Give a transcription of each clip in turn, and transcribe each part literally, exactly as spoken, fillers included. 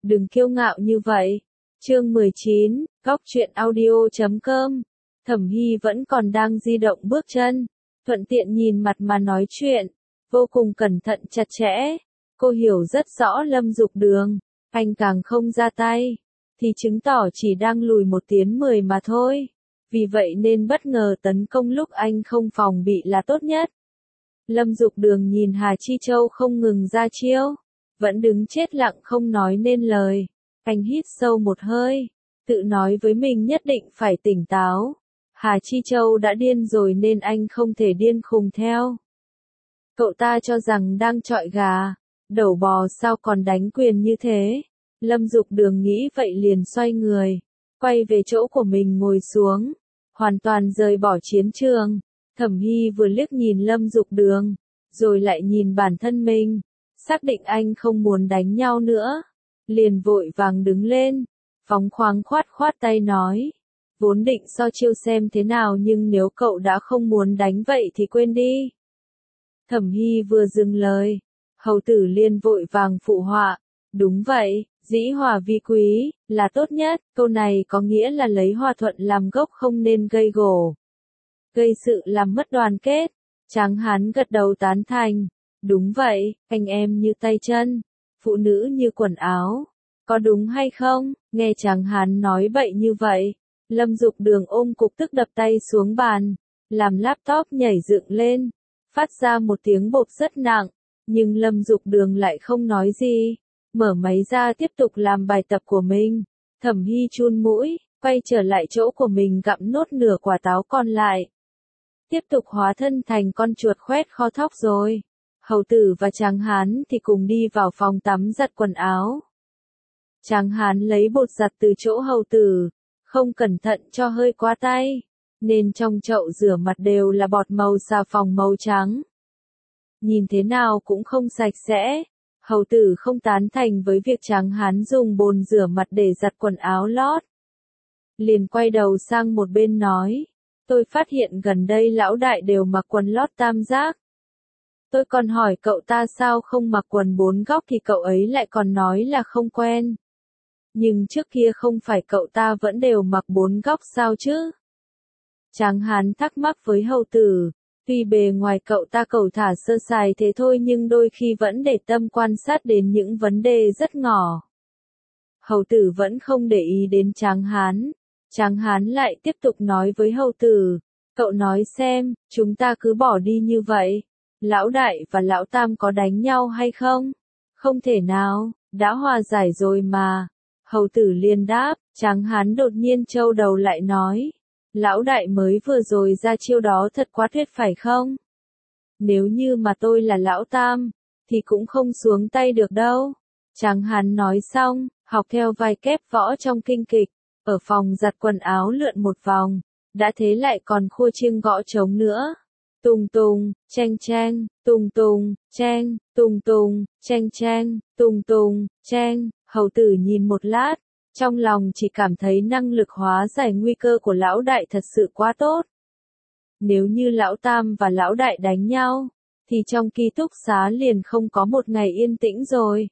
đừng kiêu ngạo như vậy. Chương mười chín, góc truyện audio chấm com. Thẩm Hy vẫn còn đang di động bước chân, thuận tiện nhìn mặt mà nói chuyện, vô cùng cẩn thận chặt chẽ. Cô hiểu rất rõ Lâm Dục Đường, anh càng không ra tay, thì chứng tỏ chỉ đang lùi một tiến mười mà thôi. Vì vậy nên bất ngờ tấn công lúc anh không phòng bị là tốt nhất. Lâm Dục Đường nhìn Hà Chi Châu không ngừng ra chiêu, vẫn đứng chết lặng không nói nên lời. Anh hít sâu một hơi, tự nói với mình nhất định phải tỉnh táo. Hà Chi Châu đã điên rồi nên anh không thể điên khùng theo. Cậu ta cho rằng đang chọi gà, đẩu bò sao còn đánh quyền như thế. Lâm Dục Đường nghĩ vậy liền xoay người, quay về chỗ của mình ngồi xuống, hoàn toàn rời bỏ chiến trường. Thẩm Hy vừa liếc nhìn Lâm Dục Đường, rồi lại nhìn bản thân mình, xác định anh không muốn đánh nhau nữa, liền vội vàng đứng lên, phóng khoáng khoát khoát tay nói, vốn định so chiêu xem thế nào nhưng nếu cậu đã không muốn đánh vậy thì quên đi. Thẩm Hy vừa dừng lời, hầu tử liền vội vàng phụ họa, đúng vậy, dĩ hòa vi quý, là tốt nhất, câu này có nghĩa là lấy hòa thuận làm gốc không nên gây gổ, gây sự làm mất đoàn kết. Tráng hán gật đầu tán thành, đúng vậy, anh em như tay chân, phụ nữ như quần áo, có đúng hay không? Nghe Tráng hán nói bậy như vậy, Lâm Dục Đường ôm cục tức đập tay xuống bàn, làm laptop nhảy dựng lên, phát ra một tiếng bộp rất nặng, nhưng Lâm Dục Đường lại không nói gì, mở máy ra tiếp tục làm bài tập của mình. Thẩm Hy chun mũi, quay trở lại chỗ của mình gặm nốt nửa quả táo còn lại. Tiếp tục hóa thân thành con chuột khoét kho thóc rồi. Hầu tử và Tráng hán thì cùng đi vào phòng tắm giặt quần áo. Tráng hán lấy bột giặt từ chỗ hầu tử, không cẩn thận cho hơi quá tay, nên trong chậu rửa mặt đều là bọt màu xà phòng màu trắng. Nhìn thế nào cũng không sạch sẽ. Hầu tử không tán thành với việc Tráng hán dùng bồn rửa mặt để giặt quần áo lót. Liền quay đầu sang một bên nói, tôi phát hiện gần đây lão đại đều mặc quần lót tam giác. Tôi còn hỏi cậu ta sao không mặc quần bốn góc thì cậu ấy lại còn nói là không quen. Nhưng trước kia không phải cậu ta vẫn đều mặc bốn góc sao chứ? Tráng hán thắc mắc với hầu tử, tuy bề ngoài cậu ta cầu thả sơ sài thế thôi nhưng đôi khi vẫn để tâm quan sát đến những vấn đề rất nhỏ. Hầu tử vẫn không để ý đến Tráng hán. Tráng hán lại tiếp tục nói với hầu tử, cậu nói xem, chúng ta cứ bỏ đi như vậy, lão đại và lão tam có đánh nhau hay không? Không thể nào, đã hòa giải rồi mà. Hầu tử liền đáp, Tráng hán đột nhiên trâu đầu lại nói, lão đại mới vừa rồi ra chiêu đó thật quá tuyệt phải không? Nếu như mà tôi là lão tam, thì cũng không xuống tay được đâu. Tráng hán nói xong, học theo vai kép võ trong kinh kịch. Ở phòng giặt quần áo lượn một vòng, đã thế lại còn khua chiêng gõ trống nữa. Tùng tùng, cheng cheng, tùng tùng, cheng, tùng tùng, cheng cheng, tùng tùng, cheng. Hầu tử nhìn một lát, trong lòng chỉ cảm thấy năng lực hóa giải nguy cơ của lão đại thật sự quá tốt. Nếu như lão tam và lão đại đánh nhau, thì trong ký túc xá liền không có một ngày yên tĩnh rồi.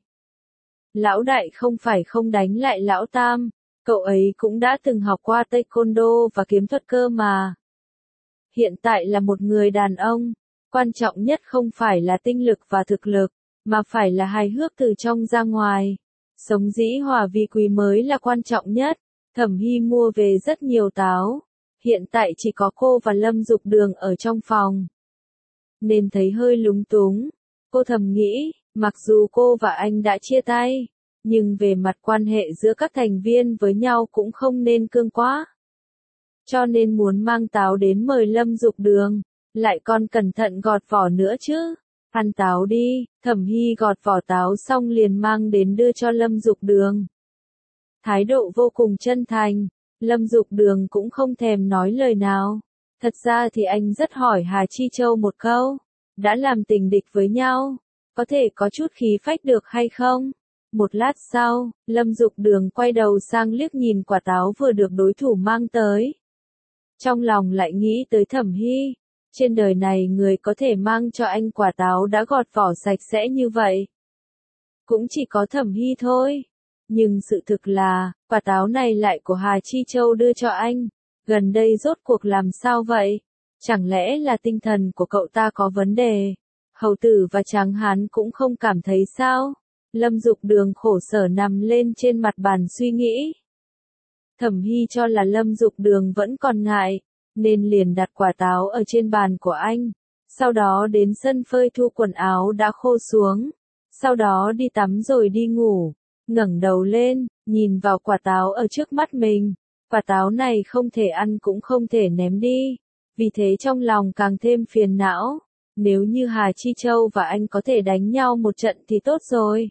Lão đại không phải không đánh lại lão tam. Cậu ấy cũng đã từng học qua taekwondo và kiếm thuật cơ mà. Hiện tại là một người đàn ông, quan trọng nhất không phải là tinh lực và thực lực, mà phải là hài hước từ trong ra ngoài. Sống dĩ hòa vi quý mới là quan trọng nhất. Thẩm Hy mua về rất nhiều táo. Hiện tại chỉ có cô và Lâm Dục Đường ở trong phòng, nên thấy hơi lúng túng. Cô thầm nghĩ, mặc dù cô và anh đã chia tay, nhưng về mặt quan hệ giữa các thành viên với nhau cũng không nên cương quá. Cho nên muốn mang táo đến mời Lâm Dục Đường, lại còn cẩn thận gọt vỏ nữa chứ. Ăn táo đi. Thẩm Hy gọt vỏ táo xong liền mang đến đưa cho Lâm Dục Đường. Thái độ vô cùng chân thành, Lâm Dục Đường cũng không thèm nói lời nào. Thật ra thì anh rất hỏi Hà Chi Châu một câu, đã làm tình địch với nhau, có thể có chút khí phách được hay không? Một lát sau, Lâm Dục Đường quay đầu sang liếc nhìn quả táo vừa được đối thủ mang tới. Trong lòng lại nghĩ tới Thẩm Hy, trên đời này người có thể mang cho anh quả táo đã gọt vỏ sạch sẽ như vậy. Cũng chỉ có Thẩm Hy thôi. Nhưng sự thực là, quả táo này lại của Hà Chi Châu đưa cho anh. Gần đây rốt cuộc làm sao vậy? Chẳng lẽ là tinh thần của cậu ta có vấn đề? Hầu tử và Tráng Hán cũng không cảm thấy sao? Lâm Dục Đường khổ sở nằm lên trên mặt bàn suy nghĩ. Thẩm Hy cho là Lâm Dục Đường vẫn còn ngại, nên liền đặt quả táo ở trên bàn của anh. Sau đó đến sân phơi thu quần áo đã khô xuống. Sau đó đi tắm rồi đi ngủ. Ngẩng đầu lên, nhìn vào quả táo ở trước mắt mình. Quả táo này không thể ăn cũng không thể ném đi. Vì thế trong lòng càng thêm phiền não. Nếu như Hà Chi Châu và anh có thể đánh nhau một trận thì tốt rồi.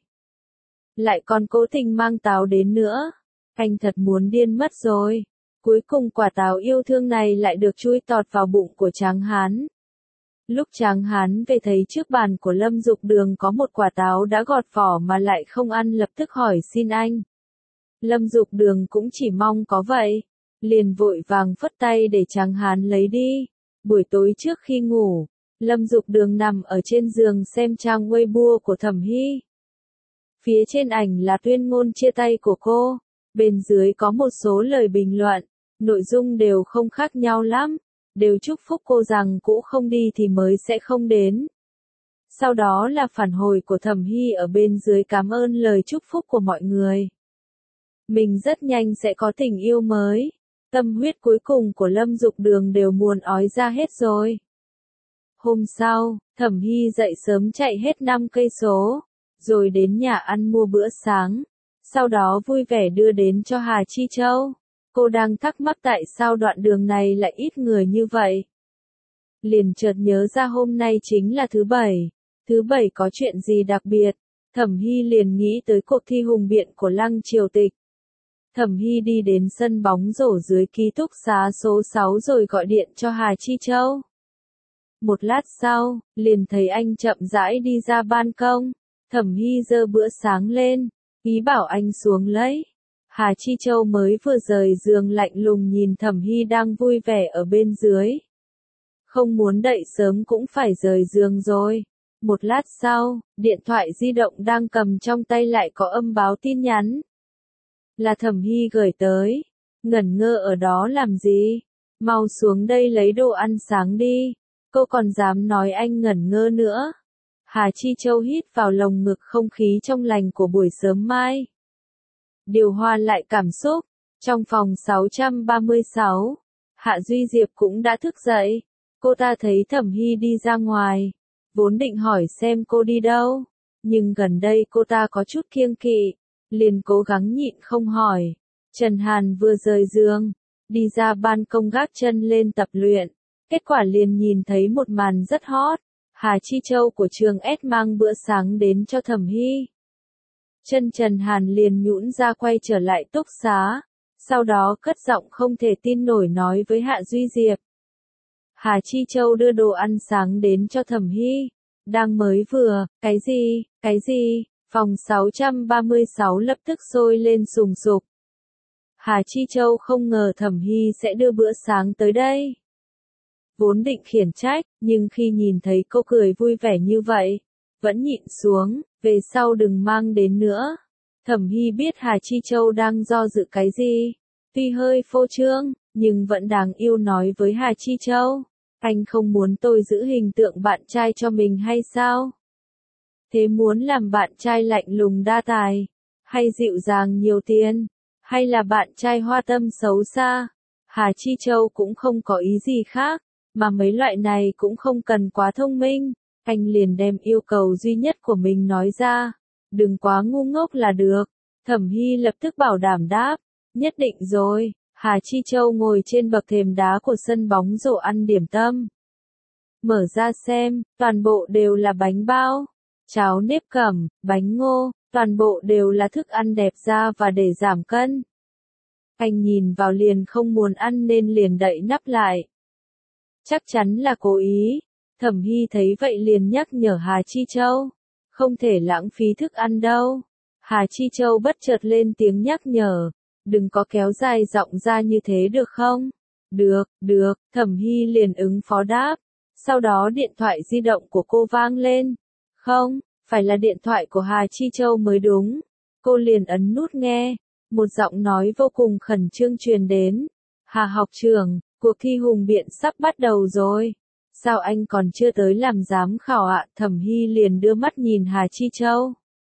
Lại còn cố tình mang táo đến nữa. Anh thật muốn điên mất rồi. Cuối cùng quả táo yêu thương này lại được chui tọt vào bụng của Tráng Hán. Lúc Tráng Hán về thấy trước bàn của Lâm Dục Đường có một quả táo đã gọt vỏ mà lại không ăn, lập tức hỏi xin anh. Lâm Dục Đường cũng chỉ mong có vậy. Liền vội vàng phất tay để Tráng Hán lấy đi. Buổi tối trước khi ngủ, Lâm Dục Đường nằm ở trên giường xem trang Weibo của Thẩm Hy. Phía trên ảnh là tuyên ngôn chia tay của cô. Bên dưới có một số lời bình luận. Nội dung đều không khác nhau lắm. Đều chúc phúc cô rằng cũ không đi thì mới sẽ không đến. Sau đó là phản hồi của Thẩm Hy ở bên dưới cảm ơn lời chúc phúc của mọi người. Mình rất nhanh sẽ có tình yêu mới. Tâm huyết cuối cùng của Lâm Dục Đường đều muốn ói ra hết rồi. Hôm sau, Thẩm Hy dậy sớm chạy hết năm cây số, rồi đến nhà ăn mua bữa sáng. Sau đó vui vẻ đưa đến cho Hà Chi Châu. Cô đang thắc mắc tại sao đoạn đường này lại ít người như vậy. Liền chợt nhớ ra hôm nay chính là thứ bảy. Thứ bảy có chuyện gì đặc biệt? Thẩm Hy liền nghĩ tới cuộc thi hùng biện của Lăng Triều Tịch. Thẩm Hy đi đến sân bóng rổ dưới ký túc xá số sáu rồi gọi điện cho Hà Chi Châu. Một lát sau, liền thấy anh chậm rãi đi ra ban công. Thẩm Hy giơ bữa sáng lên, ý bảo anh xuống lấy. Hà Chi Châu mới vừa rời giường lạnh lùng nhìn Thẩm Hy đang vui vẻ ở bên dưới. Không muốn đậy sớm cũng phải rời giường rồi. Một lát sau, điện thoại di động đang cầm trong tay lại có âm báo tin nhắn. Là Thẩm Hy gửi tới. Ngẩn ngơ ở đó làm gì? Mau xuống đây lấy đồ ăn sáng đi. Cô còn dám nói anh ngẩn ngơ nữa. Hà Chi Châu hít vào lồng ngực không khí trong lành của buổi sớm mai. Điều hòa lại cảm xúc. Trong phòng sáu trăm ba mươi sáu, Hạ Duy Diệp cũng đã thức dậy. Cô ta thấy Thẩm Hy đi ra ngoài. Vốn định hỏi xem cô đi đâu. Nhưng gần đây cô ta có chút kiêng kỵ. Liền cố gắng nhịn không hỏi. Trần Hàn vừa rời giường. Đi ra ban công gác chân lên tập luyện. Kết quả liền nhìn thấy một màn rất hot. Hà Chi Châu của trường S mang bữa sáng đến cho Thẩm Hy. Chân Trần Hàn liền nhũn ra quay trở lại túc xá. Sau đó cất giọng không thể tin nổi nói với Hạ Duy Diệp. Hà Chi Châu đưa đồ ăn sáng đến cho Thẩm Hy. Đang mới vừa, cái gì, cái gì, phòng sáu trăm ba mươi sáu lập tức sôi lên sùng sục. Hà Chi Châu không ngờ Thẩm Hy sẽ đưa bữa sáng tới đây. Vốn định khiển trách, nhưng khi nhìn thấy cô cười vui vẻ như vậy, vẫn nhịn xuống, về sau đừng mang đến nữa. Thẩm Hy biết Hà Chi Châu đang do dự cái gì, tuy hơi phô trương, nhưng vẫn đáng yêu nói với Hà Chi Châu. Anh không muốn tôi giữ hình tượng bạn trai cho mình hay sao? Thế muốn làm bạn trai lạnh lùng đa tài, hay dịu dàng nhiều tiền, hay là bạn trai hoa tâm xấu xa? Hà Chi Châu cũng không có ý gì khác, mà mấy loại này cũng không cần quá thông minh. Anh liền đem yêu cầu duy nhất của mình nói ra. Đừng quá ngu ngốc là được. Thẩm Hy lập tức bảo đảm đáp. Nhất định rồi. Hà Chi Châu ngồi trên bậc thềm đá của sân bóng rổ ăn điểm tâm. Mở ra xem, toàn bộ đều là bánh bao, cháo nếp cẩm, bánh ngô, toàn bộ đều là thức ăn đẹp da và để giảm cân. Anh nhìn vào liền không muốn ăn nên liền đậy nắp lại. Chắc chắn là cố ý. Thẩm Hy thấy vậy liền nhắc nhở Hà Chi Châu. Không thể lãng phí thức ăn đâu. Hà Chi Châu bất chợt lên tiếng nhắc nhở. Đừng có kéo dài giọng ra như thế được không? Được, được, Thẩm Hy liền ứng phó đáp. Sau đó điện thoại di động của cô vang lên. Không, phải là điện thoại của Hà Chi Châu mới đúng. Cô liền ấn nút nghe, một giọng nói vô cùng khẩn trương truyền đến. Hà học trưởng, cuộc thi hùng biện sắp bắt đầu rồi. Sao anh còn chưa tới làm giám khảo ạ? Thẩm Hy liền đưa mắt nhìn Hà Chi Châu.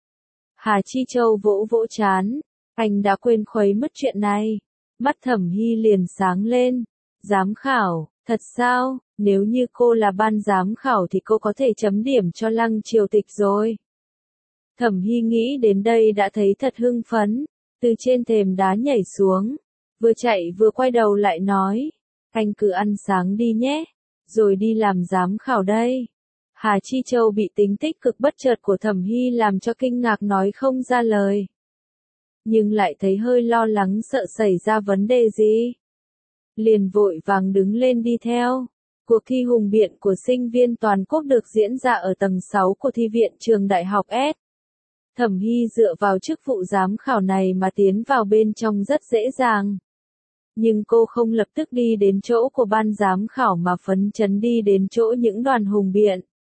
Hà Chi Châu vỗ vỗ trán, anh đã quên khuấy mất chuyện này. Mắt Thẩm Hy liền sáng lên. Giám khảo, thật sao? Nếu như cô là ban giám khảo thì cô có thể chấm điểm cho Lăng Triều Tịch rồi. Thẩm Hy nghĩ đến đây đã thấy thật hưng phấn, từ trên thềm đá nhảy xuống, vừa chạy vừa quay đầu lại nói, anh cứ ăn sáng đi nhé, rồi đi làm giám khảo đây. Hà Chi Châu bị tính tích cực bất chợt của Thẩm Hy làm cho kinh ngạc nói không ra lời. Nhưng lại thấy hơi lo lắng sợ xảy ra vấn đề gì. Liền vội vàng đứng lên đi theo. Cuộc thi hùng biện của sinh viên toàn quốc được diễn ra ở tầng sáu của thi viện trường đại học S. Thẩm Hy dựa vào chức vụ giám khảo này mà tiến vào bên trong rất dễ dàng. Nhưng cô không lập tức đi đến chỗ của ban giám khảo mà phấn chấn đi đến chỗ những đoàn hùng biện.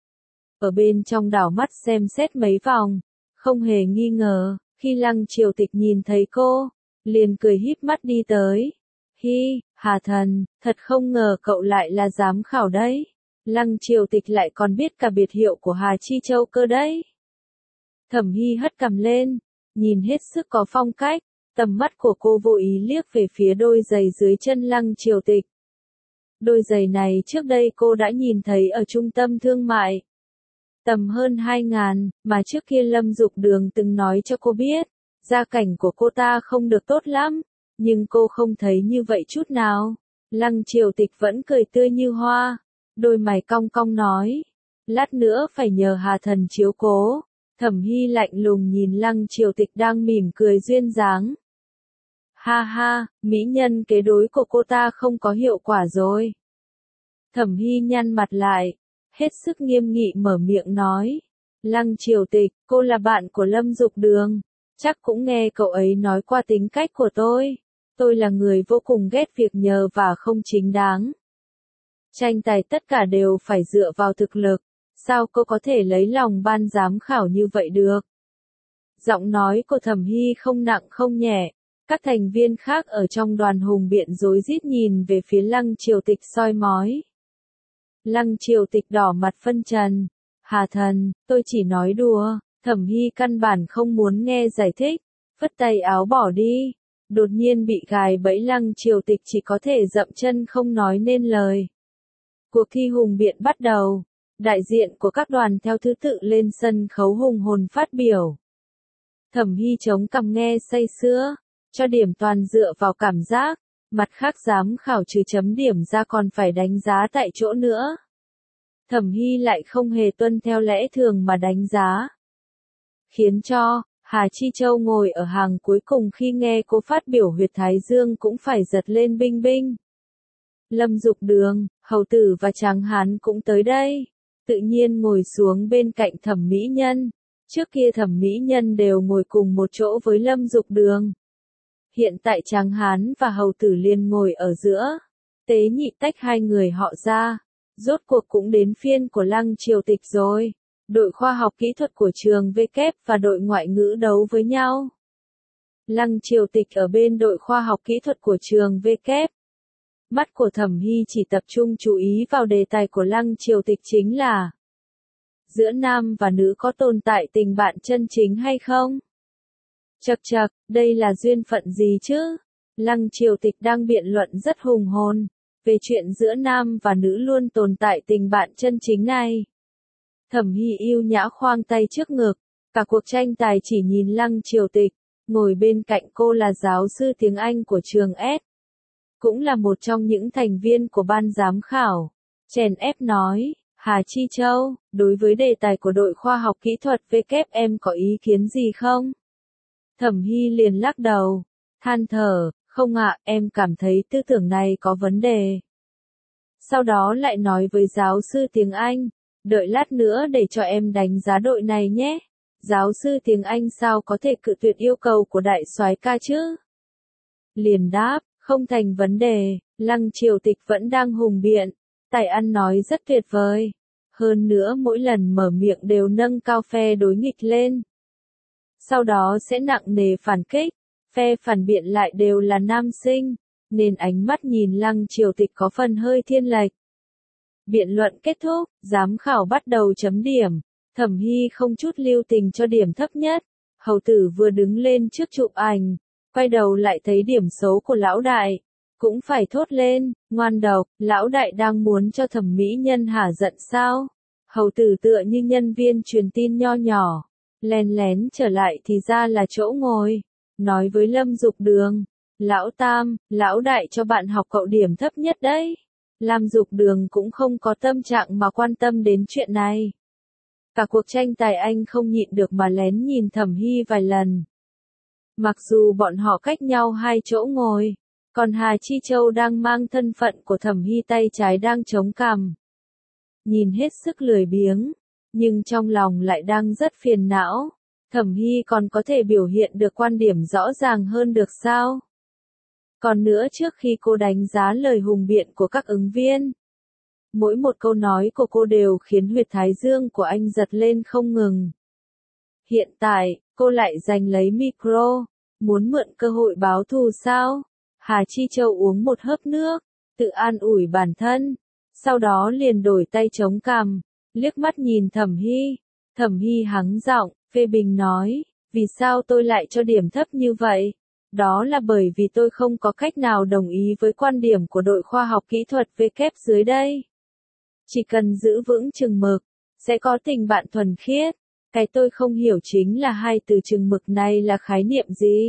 Ở bên trong đảo mắt xem xét mấy vòng, không hề nghi ngờ, khi Lăng Triều Tịch nhìn thấy cô, liền cười híp mắt đi tới. Hi, Hà Thần, thật không ngờ cậu lại là giám khảo đấy. Lăng Triều Tịch lại còn biết cả biệt hiệu của Hà Chi Châu cơ đấy. Thẩm Hy hất cằm lên, nhìn hết sức có phong cách, tầm mắt của cô vô ý liếc về phía đôi giày dưới chân Lăng Triều Tịch. Đôi giày này trước đây cô đã nhìn thấy ở trung tâm thương mại. Tầm hơn hai ngàn, mà trước kia Lâm Dục Đường từng nói cho cô biết, gia cảnh của cô ta không được tốt lắm, nhưng cô không thấy như vậy chút nào. Lăng Triều Tịch vẫn cười tươi như hoa, đôi mày cong cong nói, lát nữa phải nhờ Hà Thần chiếu cố. Thẩm Hy lạnh lùng nhìn Lăng Triều Tịch đang mỉm cười duyên dáng. Ha ha, mỹ nhân kế đối của cô ta không có hiệu quả rồi. Thẩm Hy nhăn mặt lại, hết sức nghiêm nghị mở miệng nói. Lăng Triều Tịch, cô là bạn của Lâm Dục Đường, chắc cũng nghe cậu ấy nói qua tính cách của tôi. Tôi là người vô cùng ghét việc nhờ và không chính đáng. Tranh tài tất cả đều phải dựa vào thực lực. Sao cô có thể lấy lòng ban giám khảo như vậy được? Giọng nói của Thẩm Hy không nặng không nhẹ. Các thành viên khác ở trong đoàn hùng biện rối rít nhìn về phía Lăng Triều Tịch soi mói. Lăng Triều Tịch đỏ mặt phân trần. Hà Thần, tôi chỉ nói đùa. Thẩm Hy căn bản không muốn nghe giải thích. Phất tay áo bỏ đi. Đột nhiên bị gài bẫy Lăng Triều Tịch chỉ có thể dậm chân không nói nên lời. Cuộc thi hùng biện bắt đầu. Đại diện của các đoàn theo thứ tự lên sân khấu hùng hồn phát biểu. Thẩm Hy chống cằm nghe say sưa, cho điểm toàn dựa vào cảm giác, mặt khác giám khảo trừ chấm điểm ra còn phải đánh giá tại chỗ nữa. Thẩm Hy lại không hề tuân theo lẽ thường mà đánh giá. Khiến cho, Hà Chi Châu ngồi ở hàng cuối cùng khi nghe cô phát biểu huyệt thái dương cũng phải giật lên binh binh. Lâm Dục Đường, Hầu Tử và Tráng Hán cũng tới đây. Tự nhiên ngồi xuống bên cạnh Thẩm Mỹ Nhân. Trước kia Thẩm Mỹ Nhân đều ngồi cùng một chỗ với Lâm Dục Đường. Hiện tại Tráng Hán và Hầu Tử liền ngồi ở giữa. Tế Nhị tách hai người họ ra. Rốt cuộc cũng đến phiên của Lăng Triều Tịch rồi. Đội khoa học kỹ thuật của trường W và đội ngoại ngữ đấu với nhau. Lăng Triều Tịch ở bên đội khoa học kỹ thuật của trường W. Mắt của Thẩm Hy chỉ tập trung chú ý vào đề tài của Lăng Triều Tịch chính là giữa nam và nữ có tồn tại tình bạn chân chính hay không? Chậc chậc, đây là duyên phận gì chứ? Lăng Triều Tịch đang biện luận rất hùng hồn về chuyện giữa nam và nữ luôn tồn tại tình bạn chân chính này. Thẩm Hy yêu nhã khoang tay trước ngực, cả cuộc tranh tài chỉ nhìn Lăng Triều Tịch, ngồi bên cạnh cô là giáo sư tiếng Anh của trường S. Cũng là một trong những thành viên của ban giám khảo. Chèn ép nói, Hà Chi Châu, đối với đề tài của đội khoa học kỹ thuật W em có ý kiến gì không? Thẩm Hy liền lắc đầu, than thở, không ạ, em cảm thấy tư tưởng này có vấn đề. Sau đó lại nói với giáo sư tiếng Anh, đợi lát nữa để cho em đánh giá đội này nhé. Giáo sư tiếng Anh sao có thể cự tuyệt yêu cầu của đại soái ca chứ? Liền đáp, không thành vấn đề, Lăng Triều Tịch vẫn đang hùng biện, tài ăn nói rất tuyệt vời. Hơn nữa mỗi lần mở miệng đều nâng cao phe đối nghịch lên. sau đó sẽ nặng nề phản kích, phe phản biện lại đều là nam sinh, nên ánh mắt nhìn Lăng Triều Tịch có phần hơi thiên lệch. Biện luận kết thúc, giám khảo bắt đầu chấm điểm, Thẩm Hy không chút lưu tình cho điểm thấp nhất. Hầu tử vừa đứng lên trước chụp ảnh, quay đầu lại thấy điểm xấu của lão đại, cũng phải thốt lên, ngoan độc, lão đại đang muốn cho thẩm mỹ nhân hả giận sao? Hầu tử tựa như nhân viên truyền tin nho nhỏ, lén lén trở lại thì ra là chỗ ngồi, nói với Lâm Dục Đường, lão tam, lão đại cho bạn học cậu điểm thấp nhất đấy. Lâm Dục Đường cũng không có tâm trạng mà quan tâm đến chuyện này. Cả cuộc tranh tài anh không nhịn được mà lén nhìn Thẩm Hy vài lần. Mặc dù bọn họ cách nhau hai chỗ ngồi, còn Hà Chi Châu đang mang thân phận của Thẩm Hy tay trái đang chống cằm. Nhìn hết sức lười biếng, nhưng trong lòng lại đang rất phiền não. Thẩm Hy còn có thể biểu hiện được quan điểm rõ ràng hơn được sao? Còn nữa trước khi cô đánh giá lời hùng biện của các ứng viên, mỗi một câu nói của cô đều khiến huyệt thái dương của anh giật lên không ngừng. Hiện tại, cô lại giành lấy micro, muốn mượn cơ hội báo thù sao? Hà Chi Châu uống một hớp nước, tự an ủi bản thân, sau đó liền đổi tay chống cằm, liếc mắt nhìn Thẩm Hy. Thẩm Hy hắng giọng, phê bình nói, vì sao tôi lại cho điểm thấp như vậy? Đó là bởi vì tôi không có cách nào đồng ý với quan điểm của đội khoa học kỹ thuật V kép dưới đây. Chỉ cần giữ vững chừng mực, sẽ có tình bạn thuần khiết. Cái tôi không hiểu chính là hai từ chừng mực này là khái niệm gì?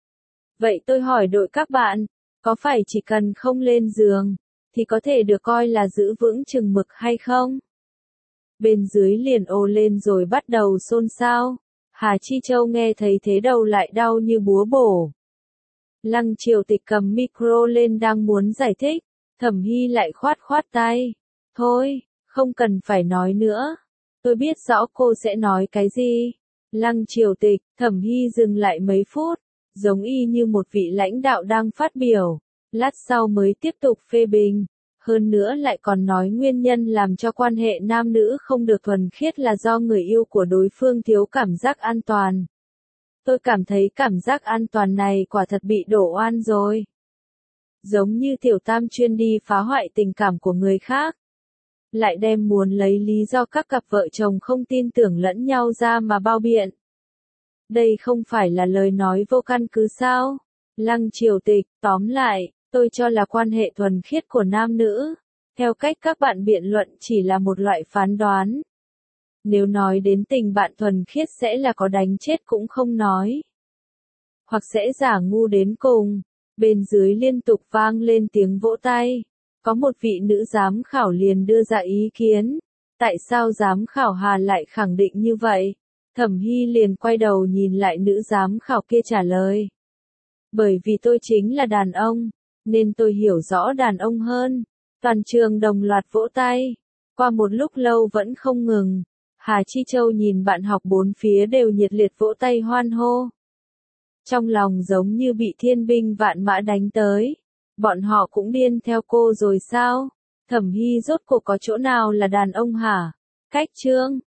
Vậy tôi hỏi đội các bạn, có phải chỉ cần không lên giường, thì có thể được coi là giữ vững chừng mực hay không? Bên dưới liền ồ lên rồi bắt đầu xôn xao. Hà Chi Châu nghe thấy thế đầu lại đau như búa bổ. Lăng Triều Tịch cầm micro lên đang muốn giải thích, Thẩm Hy lại khoát khoát tay. Thôi, không cần phải nói nữa. Tôi biết rõ cô sẽ nói cái gì. Lăng Triều Tịch, Thẩm Hy dừng lại mấy phút, giống y như một vị lãnh đạo đang phát biểu. Lát sau mới tiếp tục phê bình. Hơn nữa lại còn nói nguyên nhân làm cho quan hệ nam nữ không được thuần khiết là do người yêu của đối phương thiếu cảm giác an toàn. Tôi cảm thấy cảm giác an toàn này quả thật bị đổ oan rồi. Giống như Tiểu Tam chuyên đi phá hoại tình cảm của người khác. Lại đem muốn lấy lý do các cặp vợ chồng không tin tưởng lẫn nhau ra mà bao biện. Đây không phải là lời nói vô căn cứ sao? Lăng Triều Tịch, tóm lại, tôi cho là quan hệ thuần khiết của nam nữ, theo cách các bạn biện luận chỉ là một loại phán đoán. Nếu nói đến tình bạn thuần khiết sẽ là có đánh chết cũng không nói. Hoặc sẽ giả ngu đến cùng. Bên dưới liên tục vang lên tiếng vỗ tay. Có một vị nữ giám khảo liền đưa ra ý kiến. Tại sao giám khảo Hà lại khẳng định như vậy? Thẩm Hy liền quay đầu nhìn lại nữ giám khảo kia trả lời. Bởi vì tôi chính là đàn ông, nên tôi hiểu rõ đàn ông hơn. Toàn trường đồng loạt vỗ tay. Qua một lúc lâu vẫn không ngừng. Hà Chi Châu nhìn bạn học bốn phía đều nhiệt liệt vỗ tay hoan hô. Trong lòng giống như bị thiên binh vạn mã đánh tới. Bọn họ cũng điên theo cô rồi sao? Thẩm Hy rốt cuộc có chỗ nào là đàn ông hả? Cách chương